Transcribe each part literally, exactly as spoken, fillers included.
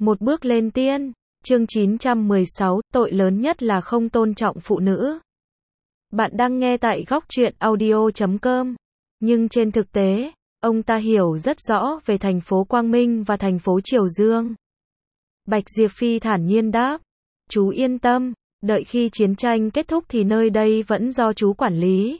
Một bước lên tiên. Chương chín trăm mười sáu, tội lớn nhất là không tôn trọng phụ nữ. Bạn đang nghe tại góc truyện audio chấm com. Nhưng trên thực tế, ông ta hiểu rất rõ về thành phố Quang Minh và thành phố Triều Dương. Bạch Diệp Phi thản nhiên đáp. Chú yên tâm, đợi khi chiến tranh kết thúc thì nơi đây vẫn do chú quản lý.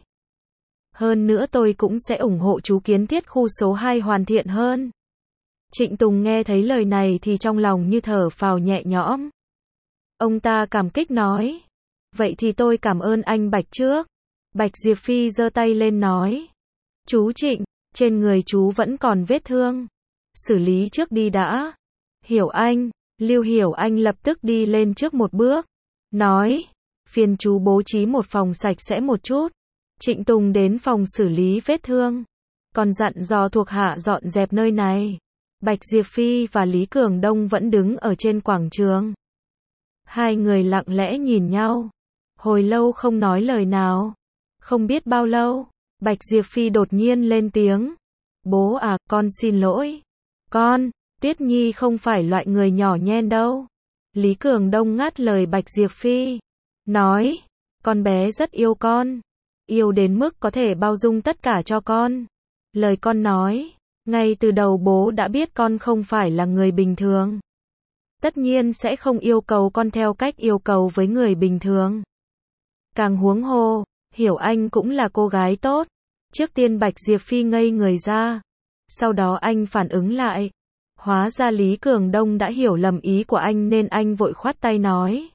Hơn nữa tôi cũng sẽ ủng hộ chú kiến thiết khu số hai hoàn thiện hơn. Trịnh Tùng nghe thấy lời này thì trong lòng như thở phào nhẹ nhõm. Ông ta cảm kích nói. Vậy thì tôi cảm ơn anh Bạch trước. Bạch Diệp Phi giơ tay lên nói. Chú Trịnh, trên người chú vẫn còn vết thương. Xử lý trước đi đã. Hiểu Anh, Lưu Hiểu Anh lập tức đi lên trước một bước. Nói, phiền chú bố trí một phòng sạch sẽ một chút. Trịnh Tùng đến phòng xử lý vết thương. Còn dặn dò thuộc hạ dọn dẹp nơi này. Bạch Diệp Phi và Lý Cường Đông vẫn đứng ở trên quảng trường. Hai người lặng lẽ nhìn nhau. Hồi lâu không nói lời nào. Không biết bao lâu, Bạch Diệp Phi đột nhiên lên tiếng. Bố à, con xin lỗi. Con, Tuyết Nhi không phải loại người nhỏ nhen đâu. Lý Cường Đông ngắt lời Bạch Diệp Phi. Nói, con bé rất yêu con. Yêu đến mức có thể bao dung tất cả cho con. Lời con nói, ngay từ đầu bố đã biết con không phải là người bình thường. Tất nhiên sẽ không yêu cầu con theo cách yêu cầu với người bình thường. Càng huống hồ, Hiểu Anh cũng là cô gái tốt. Trước tiên Bạch Diệp Phi ngây người ra. Sau đó anh phản ứng lại. Hóa ra Lý Cường Đông đã hiểu lầm ý của anh nên anh vội khoát tay nói.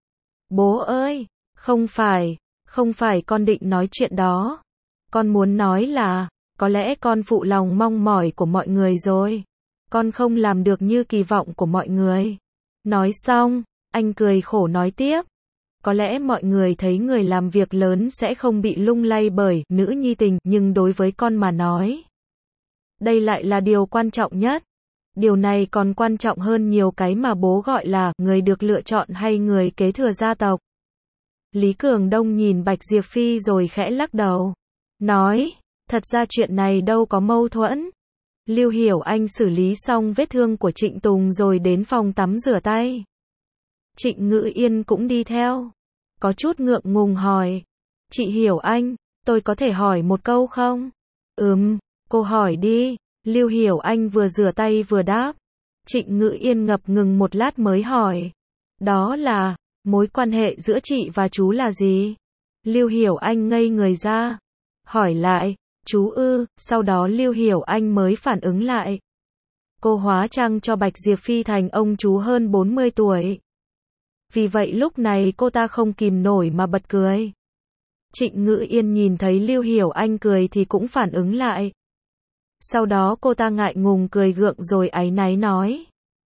Bố ơi, không phải, không phải con định nói chuyện đó. Con muốn nói là, có lẽ con phụ lòng mong mỏi của mọi người rồi. Con không làm được như kỳ vọng của mọi người. Nói xong, anh cười khổ nói tiếp. Có lẽ mọi người thấy người làm việc lớn sẽ không bị lung lay bởi nữ nhi tình, nhưng đối với con mà nói. Đây lại là điều quan trọng nhất. Điều này còn quan trọng hơn nhiều cái mà bố gọi là người được lựa chọn hay người kế thừa gia tộc. Lý Cường Đông nhìn Bạch Diệp Phi rồi khẽ lắc đầu. Nói, thật ra chuyện này đâu có mâu thuẫn. Lưu Hiểu Anh xử lý xong vết thương của Trịnh Tùng rồi đến phòng tắm rửa tay. Trịnh Ngữ Yên cũng đi theo. Có chút ngượng ngùng hỏi. Chị Hiểu Anh, tôi có thể hỏi một câu không? Ừm, cô hỏi đi. Lưu Hiểu Anh vừa rửa tay vừa đáp. Trịnh Ngữ Yên ngập ngừng một lát mới hỏi. Đó là, mối quan hệ giữa chị và chú là gì? Lưu Hiểu Anh ngây người ra. Hỏi lại, chú ư, sau đó Lưu Hiểu Anh mới phản ứng lại. Cô hóa trang cho Bạch Diệp Phi thành ông chú hơn bốn mươi tuổi. Vì vậy lúc này cô ta không kìm nổi mà bật cười. Trịnh Ngữ Yên nhìn thấy Lưu Hiểu Anh cười thì cũng phản ứng lại. Sau đó cô ta ngại ngùng cười gượng rồi áy náy nói.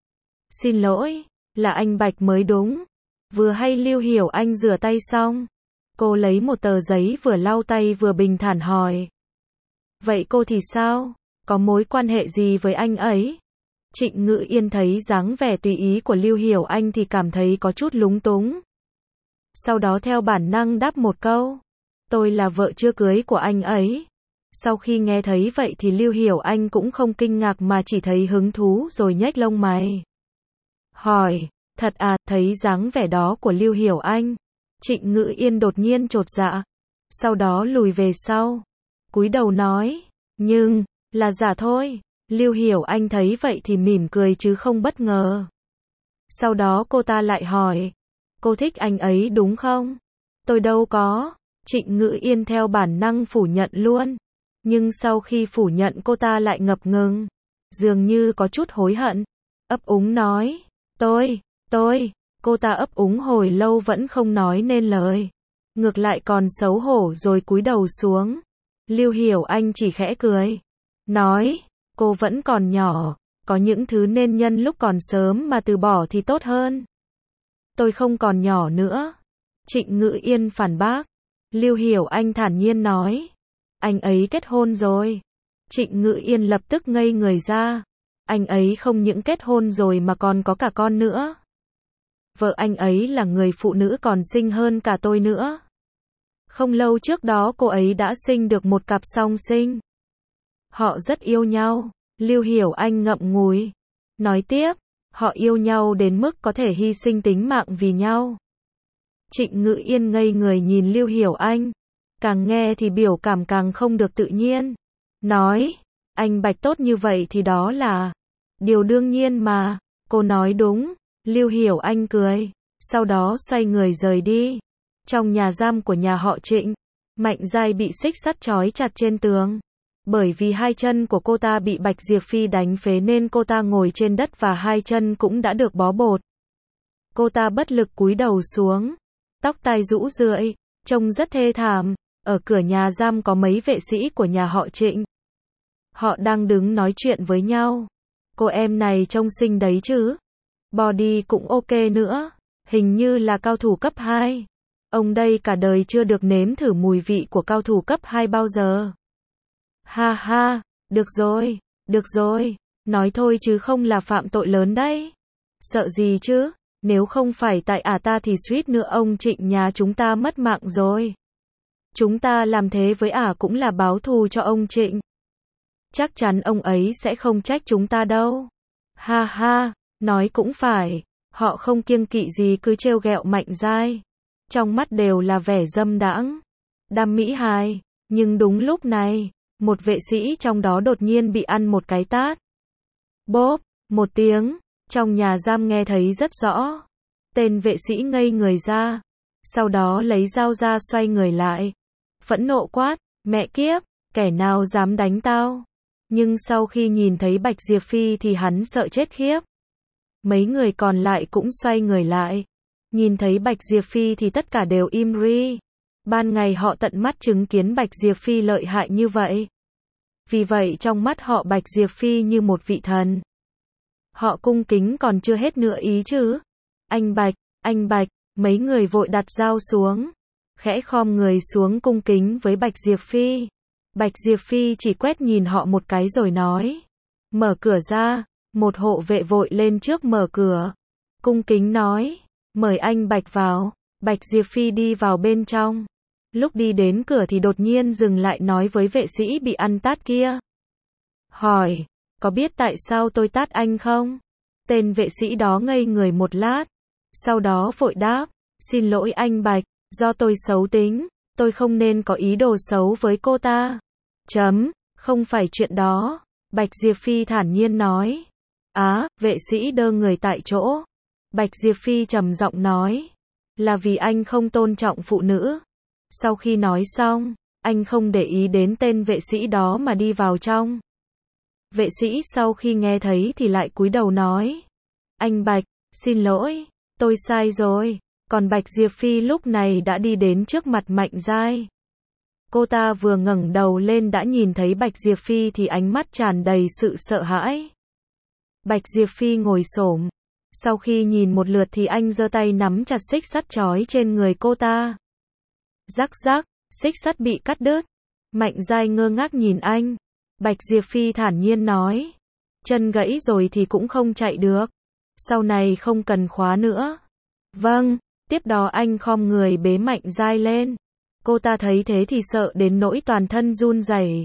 Xin lỗi, là anh Bạch mới đúng. Vừa hay Lưu Hiểu Anh rửa tay xong. Cô lấy một tờ giấy vừa lau tay vừa bình thản hỏi. Vậy cô thì sao? Có mối quan hệ gì với anh ấy? Trịnh Ngữ Yên thấy dáng vẻ tùy ý của Lưu Hiểu Anh thì cảm thấy có chút lúng túng. Sau đó theo bản năng đáp một câu. Tôi là vợ chưa cưới của anh ấy. Sau khi nghe thấy vậy thì Lưu Hiểu Anh cũng không kinh ngạc mà chỉ thấy hứng thú rồi nhếch lông mày. Hỏi, thật à, thấy dáng vẻ đó của Lưu Hiểu Anh. Trịnh Ngữ Yên đột nhiên chột dạ. Sau đó lùi về sau. Cúi đầu nói, nhưng, là giả thôi. Lưu Hiểu Anh thấy vậy thì mỉm cười chứ không bất ngờ. Sau đó cô ta lại hỏi, cô thích anh ấy đúng không? Tôi đâu có. Trịnh Ngữ Yên theo bản năng phủ nhận luôn. Nhưng sau khi phủ nhận cô ta lại ngập ngừng. Dường như có chút hối hận. Ấp úng nói, tôi, tôi. Cô ta ấp úng hồi lâu vẫn không nói nên lời. Ngược lại còn xấu hổ rồi cúi đầu xuống. Lưu Hiểu Anh chỉ khẽ cười. Nói, cô vẫn còn nhỏ. Có những thứ nên nhân lúc còn sớm mà từ bỏ thì tốt hơn. Tôi không còn nhỏ nữa. Trịnh Ngữ Yên phản bác. Lưu Hiểu Anh thản nhiên nói. Anh ấy kết hôn rồi. Trịnh Ngữ Yên lập tức ngây người ra. Anh ấy không những kết hôn rồi mà còn có cả con nữa. Vợ anh ấy là người phụ nữ còn xinh hơn cả tôi nữa. Không lâu trước đó cô ấy đã sinh được một cặp song sinh. Họ rất yêu nhau. Lưu Hiểu Anh ngậm ngùi. Nói tiếp, Họ yêu nhau đến mức có thể hy sinh tính mạng vì nhau. Trịnh Ngự Yên ngây người nhìn Lưu Hiểu Anh. Càng nghe thì biểu cảm càng không được tự nhiên. Nói, anh Bạch tốt như vậy thì đó là điều đương nhiên mà. Cô nói đúng. Lưu Hiểu Anh cười. Sau đó xoay người rời đi. Trong nhà giam của nhà họ Trịnh, Mạnh Giai bị xích sắt trói chặt trên tường. Bởi vì hai chân của cô ta bị Bạch Diệp Phi đánh phế nên cô ta ngồi trên đất và hai chân cũng đã được bó bột. Cô ta bất lực cúi đầu xuống. Tóc tai rũ rượi, trông rất thê thảm. Ở cửa nhà giam có mấy vệ sĩ của nhà họ Trịnh. Họ đang đứng nói chuyện với nhau. Cô em này trông xinh đấy chứ. Body cũng ok nữa. Hình như là cao thủ cấp hai. Ông đây cả đời chưa được nếm thử mùi vị của cao thủ cấp hai bao giờ. Ha ha, được rồi, được rồi, nói thôi chứ không là phạm tội lớn đấy. Sợ gì chứ, nếu không phải tại ả ta thì suýt nữa ông Trịnh nhà chúng ta mất mạng rồi. Chúng ta làm thế với ả cũng là báo thù cho ông Trịnh. Chắc chắn ông ấy sẽ không trách chúng ta đâu. Ha ha, nói cũng phải, họ không kiêng kỵ gì cứ trêu ghẹo Mạnh Giai. Trong mắt đều là vẻ dâm đãng, đam mỹ hài, nhưng đúng lúc này, một vệ sĩ trong đó đột nhiên bị ăn một cái tát. Bốp, một tiếng, trong nhà giam nghe thấy rất rõ. Tên vệ sĩ ngây người ra, sau đó lấy dao ra xoay người lại. Phẫn nộ quát, mẹ kiếp, kẻ nào dám đánh tao. Nhưng sau khi nhìn thấy Bạch Diệp Phi thì hắn sợ chết khiếp. Mấy người còn lại cũng xoay người lại. Nhìn thấy Bạch Diệp Phi thì tất cả đều im ri. Ban ngày họ tận mắt chứng kiến Bạch Diệp Phi lợi hại như vậy. Vì vậy trong mắt họ Bạch Diệp Phi như một vị thần. Họ cung kính còn chưa hết nữa ý chứ. Anh Bạch, anh Bạch, mấy người vội đặt dao xuống. Khẽ khom người xuống cung kính với Bạch Diệp Phi. Bạch Diệp Phi chỉ quét nhìn họ một cái rồi nói. Mở cửa ra, một hộ vệ vội lên trước mở cửa. Cung kính nói, mời anh Bạch vào. Bạch Diệp Phi đi vào bên trong. Lúc đi đến cửa thì đột nhiên dừng lại nói với vệ sĩ bị ăn tát kia. Hỏi, có biết tại sao tôi tát anh không? Tên vệ sĩ đó ngây người một lát. Sau đó vội đáp, xin lỗi anh Bạch, do tôi xấu tính, tôi không nên có ý đồ xấu với cô ta. Chấm, không phải chuyện đó. Bạch Diệp Phi thản nhiên nói. Á, vệ sĩ đơ người tại chỗ. Bạch Diệp Phi trầm giọng nói. Là vì anh không tôn trọng phụ nữ. Sau khi nói xong, anh không để ý đến tên vệ sĩ đó mà đi vào trong. Vệ sĩ sau khi nghe thấy thì lại cúi đầu nói. Anh Bạch, xin lỗi, tôi sai rồi. Còn Bạch Diệp Phi lúc này đã đi đến trước mặt Mạnh Giai. Cô ta vừa ngẩng đầu lên đã nhìn thấy Bạch Diệp Phi thì ánh mắt tràn đầy sự sợ hãi. Bạch Diệp Phi ngồi xổm. Sau khi nhìn một lượt thì anh giơ tay nắm chặt xích sắt trói trên người cô ta. Rắc rắc, xích sắt bị cắt đứt. Mạnh Giai ngơ ngác nhìn anh. Bạch Diệp Phi thản nhiên nói. Chân gãy rồi thì cũng không chạy được. Sau này không cần khóa nữa. Vâng, tiếp đó anh khom người bế Mạnh Giai lên. Cô ta thấy thế thì sợ đến nỗi toàn thân run rẩy.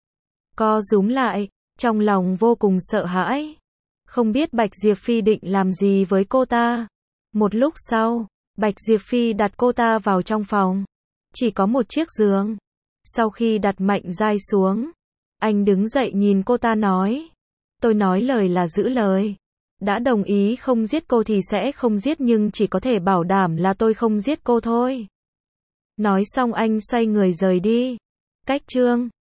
Co rúm lại, trong lòng vô cùng sợ hãi. Không biết Bạch Diệp Phi định làm gì với cô ta. Một lúc sau, Bạch Diệp Phi đặt cô ta vào trong phòng. Chỉ có một chiếc giường. Sau khi đặt Mạnh Giai xuống, anh đứng dậy nhìn cô ta nói. Tôi nói lời là giữ lời. Đã đồng ý không giết cô thì sẽ không giết nhưng chỉ có thể bảo đảm là tôi không giết cô thôi. Nói xong anh xoay người rời đi. Cách chương